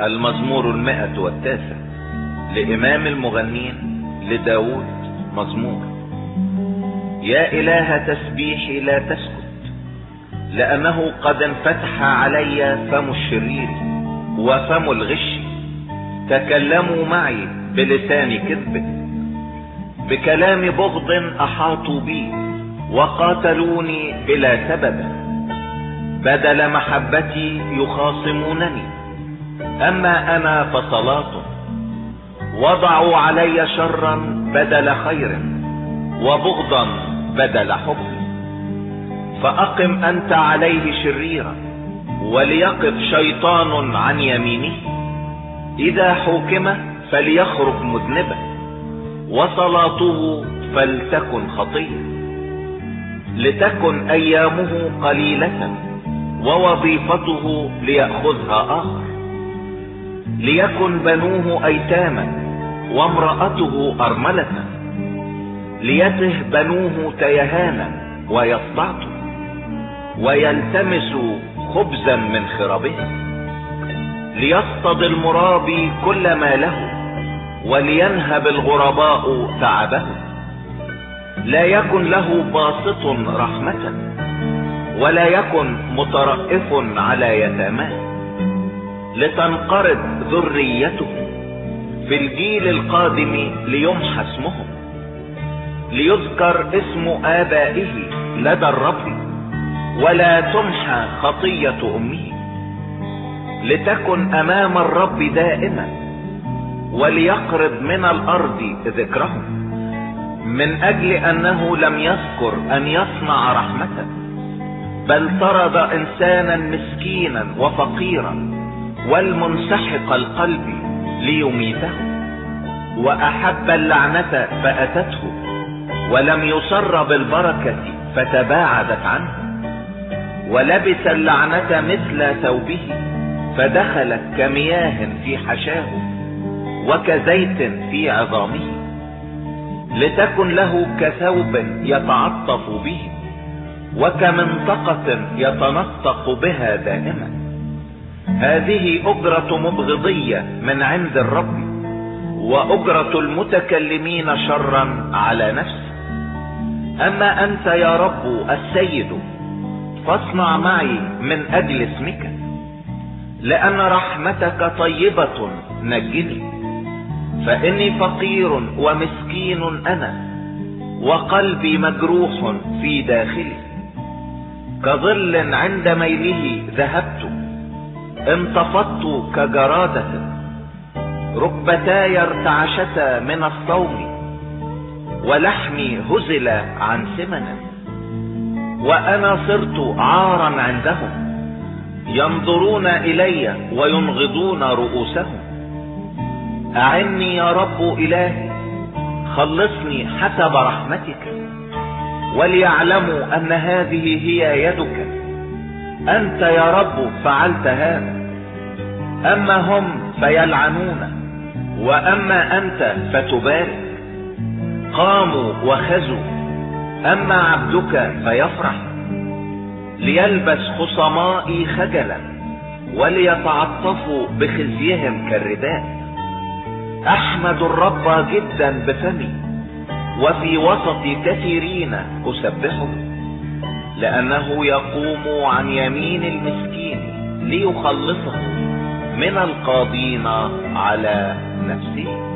المزمور 109 لإمام المغنين لداود مزمور. يا إله تسبيحي لا تسكت، لأنه قد انفتح علي فم الشرير وفم الغش. تكلموا معي بلسان كذب، بكلام بغض أحاطوا بي وقاتلوني بلا سبب. بدل محبتي يخاصمونني، أما أنا فصلاة. وضعوا علي شرا بدل خير وبغضا بدل حب. فأقم أنت عليه شريرا، وليقف شيطان عن يمينه. إذا حكم فليخرج مذنبا، وصلاته فلتكن خطية. لتكن أيامه قليلة، ووظيفته ليأخذها آخر. ليكن بنوه أيتاما، وامرأته أرملة. ليته بنوه تيهانا ويصطعت، ويلتمس خبزا من خربه. ليصطد المرابي كل ما له، ولينهب الغرباء تعبه. لا يكن له باسط رحمة، ولا يكن مترأف على يتاماه. لتنقرض ذريته في الجيل القادم، ليمحى اسمهم. ليذكر اسم آبائه لدى الرب، ولا تمحى خطية أمه. لتكن أمام الرب دائما، وليقرب من الأرض ذكرهم. من أجل أنه لم يذكر أن يصنع رحمة، بل طرد إنسانا مسكينا وفقيرا والمنسحق القلب ليميته. وأحب اللعنة فأتته، ولم يسر بالبركة فتباعدت عنه. ولبس اللعنة مثل ثوبه، فدخلت كمياه في حشاه وكزيت في عظامه. لتكن له كثوب يتعطف به، وكمنطقة يتنطق بها دائما. هذه أجرة مبغضية من عند الرب، وأجرة المتكلمين شرا على نفسه. أما أنت يا رب السيد، فاصنع معي من أجل اسمك. لأن رحمتك طيبة نجني، فإني فقير ومسكين أنا، وقلبي مجروح في داخلي. كظل عند ميله ذهبت، انتفضت كجرادة. ركبتاي ارتعشتا من الصوم، ولحمي هزل عن سمن. وأنا صرت عارا عندهم، ينظرون إلي وينغضون رؤوسهم. أعني يا رب إلهي، خلصني حسب رحمتك، وليعلموا أن هذه هي يدك. أنت يا رب فعلت هذا. أما هم فيلعنون، وأما أنت فتبارك. قاموا وخزوا، أما عبدك فيفرح. ليلبس خصمائي خجلا، وليتعطفوا بخزيهم كالرداء. أحمد الرب جدا بفمي، وفي وسط كثيرين أسبحه. لأنه يقوم عن يمين المسكين ليخلصه من القاضين على نفسه.